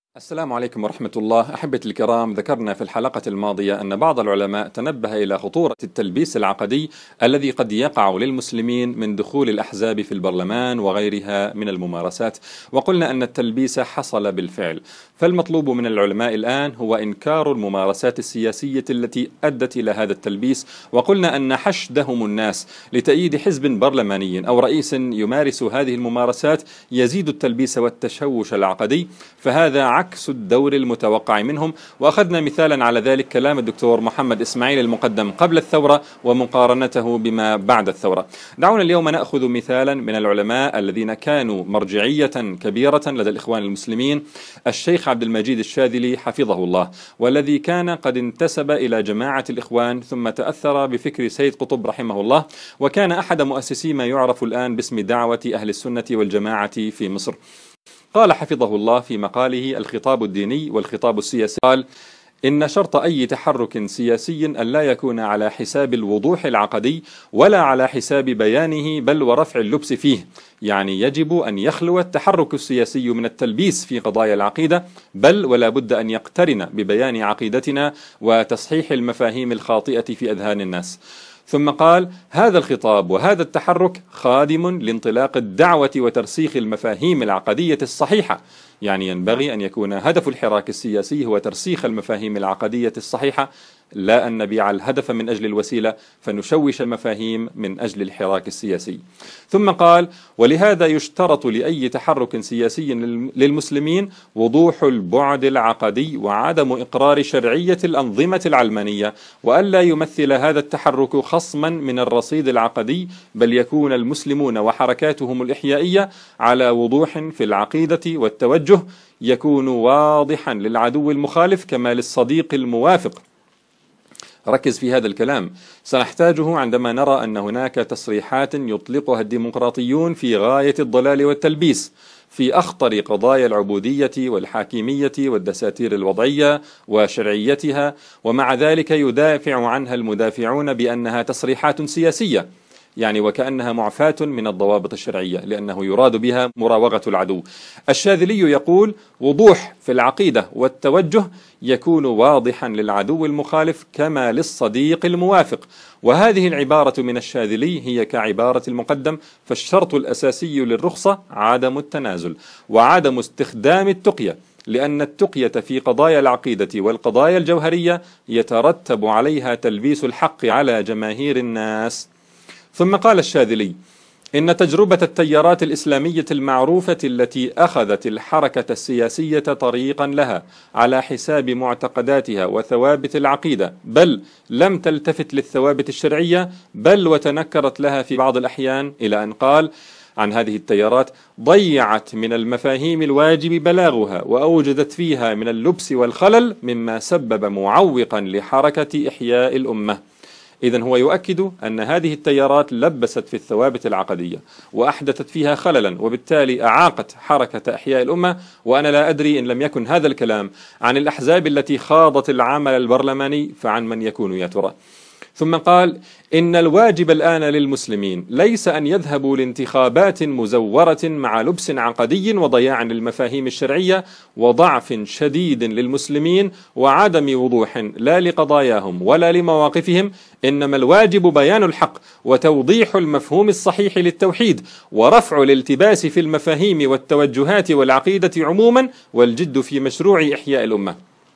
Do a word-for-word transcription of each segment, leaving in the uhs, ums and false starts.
السلام عليكم ورحمة الله. أحبتي الكرام، ذكرنا في الحلقة الماضية أن بعض العلماء تنبه إلى خطورة التلبيس العقدي الذي قد يقع للمسلمين من دخول الأحزاب في البرلمان وغيرها من الممارسات، وقلنا أن التلبيس حصل بالفعل، فالمطلوب من العلماء الآن هو إنكار الممارسات السياسية التي أدت إلى هذا التلبيس، وقلنا أن حشدهم الناس لتأييد حزب برلماني أو رئيس يمارس هذه الممارسات يزيد التلبيس والتشوش العقدي، فهذا عكس الدور المتوقع منهم. وأخذنا مثالا على ذلك كلام الدكتور محمد إسماعيل المقدم قبل الثورة ومقارنته بما بعد الثورة. دعونا اليوم نأخذ مثالا من العلماء الذين كانوا مرجعية كبيرة لدى الإخوان المسلمين، الشيخ عبد المجيد الشاذلي حفظه الله، والذي كان قد انتسب إلى جماعة الإخوان ثم تأثر بفكر سيد قطب رحمه الله، وكان أحد مؤسسي ما يعرف الآن باسم دعوة أهل السنة والجماعة في مصر. قال حفظه الله في مقاله الخطاب الديني والخطاب السياسي، قال: إن شرط أي تحرك سياسي أن لا يكون على حساب الوضوح العقدي ولا على حساب بيانه بل ورفع اللبس فيه، يعني يجب أن يخلو التحرك السياسي من التلبيس في قضايا العقيدة، بل ولا بد أن يقترن ببيان عقيدتنا وتصحيح المفاهيم الخاطئة في أذهان الناس. ثم قال: هذا الخطاب وهذا التحرك خادم لانطلاق الدعوة وترسيخ المفاهيم العقدية الصحيحة، يعني ينبغي أن يكون هدف الحراك السياسي هو ترسيخ المفاهيم العقدية الصحيحة، لا أن نبيع الهدف من أجل الوسيلة فنشوش المفاهيم من أجل الحراك السياسي. ثم قال: ولهذا يشترط لأي تحرك سياسي للمسلمين وضوح البعد العقدي وعدم إقرار شرعية الأنظمة العلمانية، وألا يمثل هذا التحرك خصما من الرصيد العقدي، بل يكون المسلمون وحركاتهم الإحيائية على وضوح في العقيدة والتوجه يكون واضحا للعدو المخالف كما للصديق الموافق. ركز في هذا الكلام، سنحتاجه عندما نرى أن هناك تصريحات يطلقها الديمقراطيون في غاية الضلال والتلبيس في أخطر قضايا العبودية والحاكمية والدساتير الوضعية وشرعيتها، ومع ذلك يدافع عنها المدافعون بأنها تصريحات سياسية، يعني وكأنها معفاة من الضوابط الشرعية لأنه يراد بها مراوغة العدو. الشاذلي يقول: وضوح في العقيدة والتوجه يكون واضحا للعدو المخالف كما للصديق الموافق. وهذه العبارة من الشاذلي هي كعبارة المقدم، فالشرط الأساسي للرخصة عدم التنازل وعدم استخدام التقية، لأن التقية في قضايا العقيدة والقضايا الجوهرية يترتب عليها تلبيس الحق على جماهير الناس. ثم قال الشاذلي: إن تجربة التيارات الإسلامية المعروفة التي أخذت الحركة السياسية طريقا لها على حساب معتقداتها وثوابت العقيدة، بل لم تلتفت للثوابت الشرعية، بل وتنكرت لها في بعض الأحيان، إلى أن قال عن هذه التيارات: ضيعت من المفاهيم الواجب بلاغها وأوجدت فيها من اللبس والخلل مما سبب معوقا لحركة إحياء الأمة. إذن هو يؤكد أن هذه التيارات لبست في الثوابت العقدية وأحدثت فيها خللا، وبالتالي أعاقت حركة إحياء الأمة. وأنا لا أدري إن لم يكن هذا الكلام عن الأحزاب التي خاضت العمل البرلماني فعن من يكون يا ترى؟ ثم قال: إن الواجب الآن للمسلمين ليس أن يذهبوا لانتخابات مزورة مع لبس عقدي وضياع للمفاهيم الشرعية وضعف شديد للمسلمين وعدم وضوح لا لقضاياهم ولا لمواقفهم، إنما الواجب بيان الحق وتوضيح المفهوم الصحيح للتوحيد ورفع الالتباس في المفاهيم والتوجهات والعقيدة عموما، والجد في مشروع إحياء الأمة.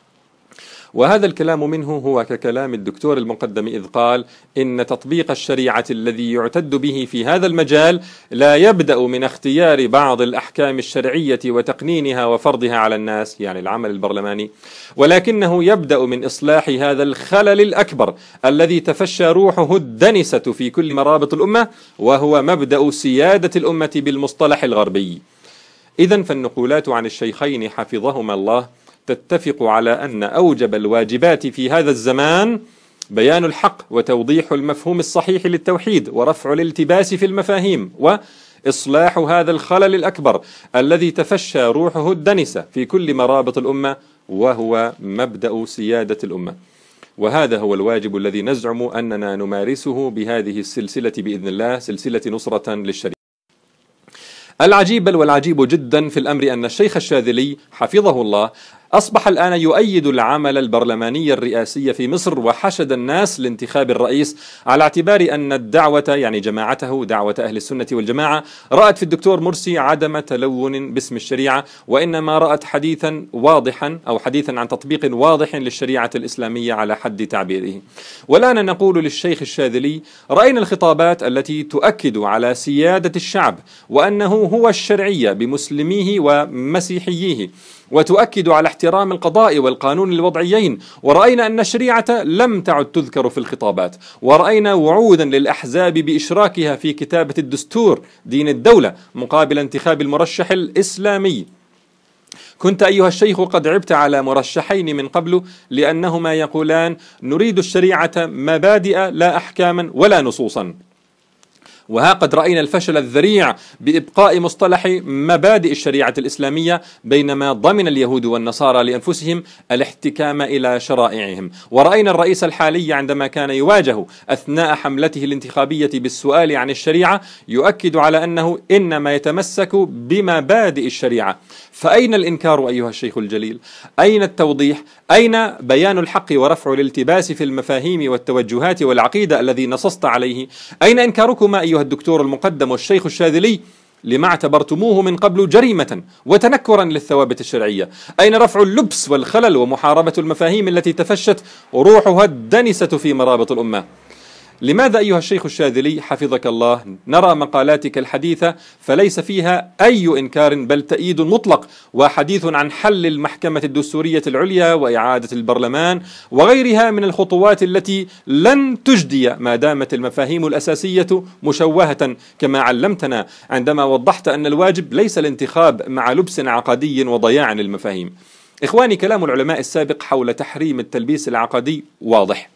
وهذا الكلام منه هو ككلام الدكتور المقدم إذ قال: إن تطبيق الشريعة الذي يعتد به في هذا المجال لا يبدأ من اختيار بعض الأحكام الشرعية وتقنينها وفرضها على الناس، يعني العمل البرلماني، ولكنه يبدأ من إصلاح هذا الخلل الأكبر الذي تفشى روحه الدنسة في كل مرابط الأمة، وهو مبدأ سيادة الأمة بالمصطلح الغربي. إذن فالنقولات عن الشيخين حفظهما الله تتفق على أن أوجب الواجبات في هذا الزمان بيان الحق وتوضيح المفهوم الصحيح للتوحيد ورفع الالتباس في المفاهيم وإصلاح هذا الخلل الأكبر الذي تفشى روحه الدنسة في كل مرابط الأمة، وهو مبدأ سيادة الأمة. وهذا هو الواجب الذي نزعم أننا نمارسه بهذه السلسلة بإذن الله، سلسلة نصرة للشريعة. العجيب بل والعجيب جدا في الأمر أن الشيخ الشاذلي حفظه الله أصبح الآن يؤيد العمل البرلماني الرئاسي في مصر، وحشد الناس لانتخاب الرئيس على اعتبار أن الدعوة، يعني جماعته دعوة أهل السنة والجماعة، رأت في الدكتور مرسي عدم تلون باسم الشريعة، وإنما رأت حديثا واضحا أو حديثا عن تطبيق واضح للشريعة الإسلامية على حد تعبيره. والآن نقول للشيخ الشاذلي: رأينا الخطابات التي تؤكد على سيادة الشعب وأنه هو الشرعية بمسلميه ومسيحييه، وتؤكد على احترام القضاء والقانون الوضعيين، ورأينا أن الشريعة لم تعد تذكر في الخطابات، ورأينا وعودا للأحزاب بإشراكها في كتابة الدستور دين الدولة مقابل انتخاب المرشح الإسلامي. كنت أيها الشيخ قد عبت على مرشحين من قبل لأنهما يقولان: نريد الشريعة مبادئ لا أحكاما ولا نصوصا. وها قد رأينا الفشل الذريع بإبقاء مصطلح مبادئ الشريعة الإسلامية، بينما ضمن اليهود والنصارى لأنفسهم الاحتكام إلى شرائعهم. ورأينا الرئيس الحالي عندما كان يواجه أثناء حملته الانتخابية بالسؤال عن الشريعة يؤكد على أنه إنما يتمسك بمبادئ الشريعة. فأين الإنكار أيها الشيخ الجليل؟ أين التوضيح؟ أين بيان الحق ورفع الالتباس في المفاهيم والتوجهات والعقيدة الذي نصصت عليه؟ أين إنكاركما أيها الدكتور المقدم والشيخ الشاذلي لما اعتبرتموه من قبل جريمة وتنكرا للثوابت الشرعية؟ أين رفع اللبس والخلل ومحاربة المفاهيم التي تفشت روحها الدنسة في مرابط الأمة؟ لماذا أيها الشيخ الشاذلي حفظك الله نرى مقالاتك الحديثة فليس فيها أي إنكار بل تأييد مطلق، وحديث عن حل المحكمة الدستورية العليا وإعادة البرلمان وغيرها من الخطوات التي لن تجدي ما دامت المفاهيم الأساسية مشوهة كما علمتنا عندما وضحت أن الواجب ليس الانتخاب مع لبس عقدي وضياع المفاهيم؟ إخواني، كلام العلماء السابق حول تحريم التلبيس العقدي واضح،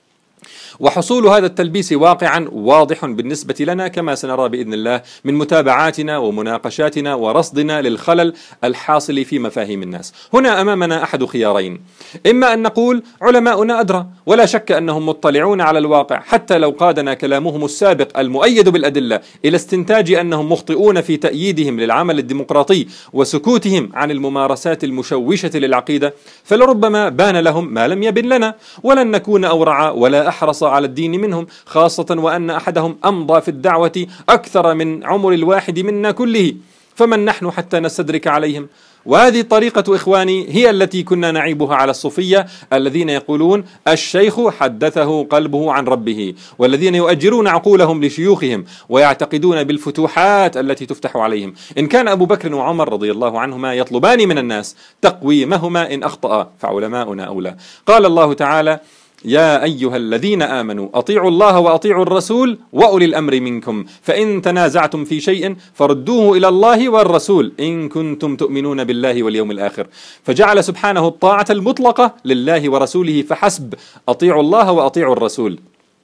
وحصول هذا التلبيس واقعا واضح بالنسبة لنا كما سنرى بإذن الله من متابعاتنا ومناقشاتنا ورصدنا للخلل الحاصل في مفاهيم الناس. هنا أمامنا أحد خيارين: إما أن نقول علماؤنا أدرى، ولا شك أنهم مطلعون على الواقع حتى لو قادنا كلامهم السابق المؤيد بالأدلة إلى استنتاج أنهم مخطئون في تأييدهم للعمل الديمقراطي وسكوتهم عن الممارسات المشوشة للعقيدة، فلربما بان لهم ما لم يبن لنا، ولن نكون أورع ولا أحرص على الدين منهم، خاصة وأن أحدهم أمضى في الدعوة أكثر من عمر الواحد منا كله، فمن نحن حتى نستدرك عليهم؟ وهذه الطريقة إخواني هي التي كنا نعيبها على الصوفية الذين يقولون الشيخ حدثه قلبه عن ربه، والذين يؤجرون عقولهم لشيوخهم ويعتقدون بالفتوحات التي تفتح عليهم. إن كان أبو بكر وعمر رضي الله عنهما يطلبان من الناس تقويمهما إن أخطأ فعلماؤنا أولى. قال الله تعالى: يا أيها الذين آمنوا أطيعوا الله وأطيعوا الرسول وأولي الأمر منكم فإن تنازعتم في شيء فردوه إلى الله والرسول إن كنتم تؤمنون بالله واليوم الآخر. فجعل سبحانه الطاعة المطلقة لله ورسوله فحسب، أطيعوا الله وأطيعوا الرسول،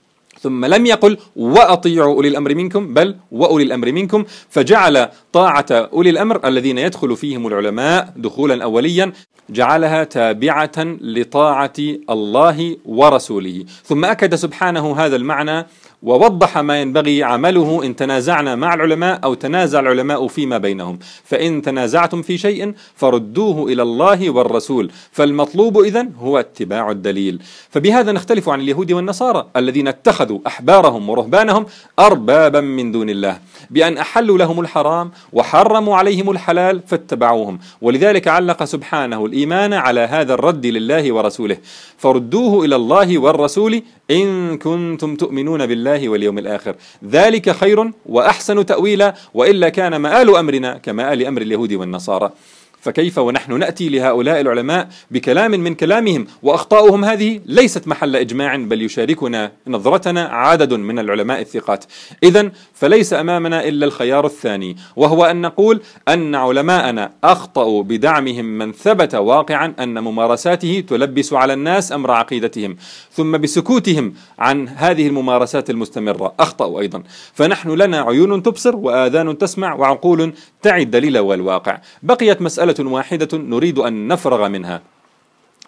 ثم لم يقل وأطيعوا أولي الأمر منكم بل وأولي الأمر منكم، فجعل طاعة أولي الأمر الذين يدخل فيهم العلماء دخولا أوليا جعلها تابعة لطاعة الله ورسوله، ثم أكد سبحانه هذا المعنى ووضح ما ينبغي عمله إن تنازعنا مع العلماء أو تنازع العلماء فيما بينهم. فإن تنازعتم في شيء فردوه إلى الله والرسول، فالمطلوب إذن هو اتباع الدليل. فبهذا نختلف عن اليهود والنصارى الذين اتخذوا أحبارهم ورهبانهم أربابا من دون الله بأن أحلوا لهم الحرام وحرموا عليهم الحلال فاتبعوهم، ولذلك علق سبحانه الإيمان على هذا الرد لله ورسوله: فردوه إلى الله والرسول إن كنتم تؤمنون بالله واليوم الآخر، ذلك خير وأحسن تأويلا، وإلا كان مآل أمرنا كمآل أمر اليهود والنصارى. فكيف ونحن نأتي لهؤلاء العلماء بكلام من كلامهم وأخطاؤهم هذه ليست محل إجماع بل يشاركنا نظرتنا عدد من العلماء الثقات؟ إذن فليس أمامنا إلا الخيار الثاني، وهو أن نقول أن علماءنا أخطأوا بدعمهم من ثبت واقعا أن ممارساته تلبس على الناس أمر عقيدتهم، ثم بسكوتهم عن هذه الممارسات المستمرة أخطأوا أيضا. فنحن لنا عيون تبصر وآذان تسمع وعقول تعي الدليل والواقع. بقيت مسألة واحدة نريد أن نفرغ منها،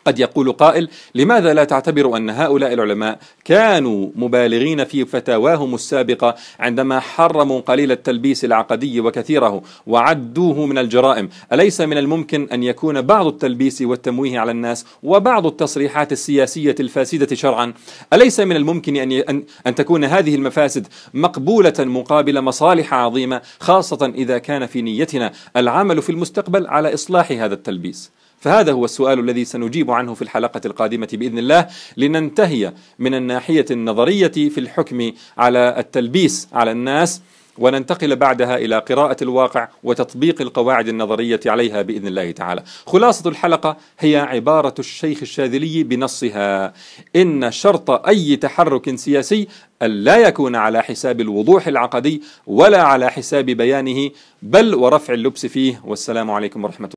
قد يقول قائل: لماذا لا تعتبر أن هؤلاء العلماء كانوا مبالغين في فتاواهم السابقة عندما حرموا قليل التلبيس العقدي وكثيره وعدوه من الجرائم؟ أليس من الممكن أن يكون بعض التلبيس والتمويه على الناس وبعض التصريحات السياسية الفاسدة شرعا، أليس من الممكن أن أن أن تكون هذه المفاسد مقبولة مقابل مصالح عظيمة، خاصة إذا كان في نيتنا العمل في المستقبل على إصلاح هذا التلبيس؟ فهذا هو السؤال الذي سنجيب عنه في الحلقة القادمة بإذن الله، لننتهي من الناحية النظرية في الحكم على التلبيس على الناس، وننتقل بعدها إلى قراءة الواقع وتطبيق القواعد النظرية عليها بإذن الله تعالى. خلاصة الحلقة هي عبارة الشيخ الشاذلي بنصها: إن شرط أي تحرك سياسي ألا يكون على حساب الوضوح العقدي ولا على حساب بيانه، بل ورفع اللبس فيه. والسلام عليكم ورحمة الله.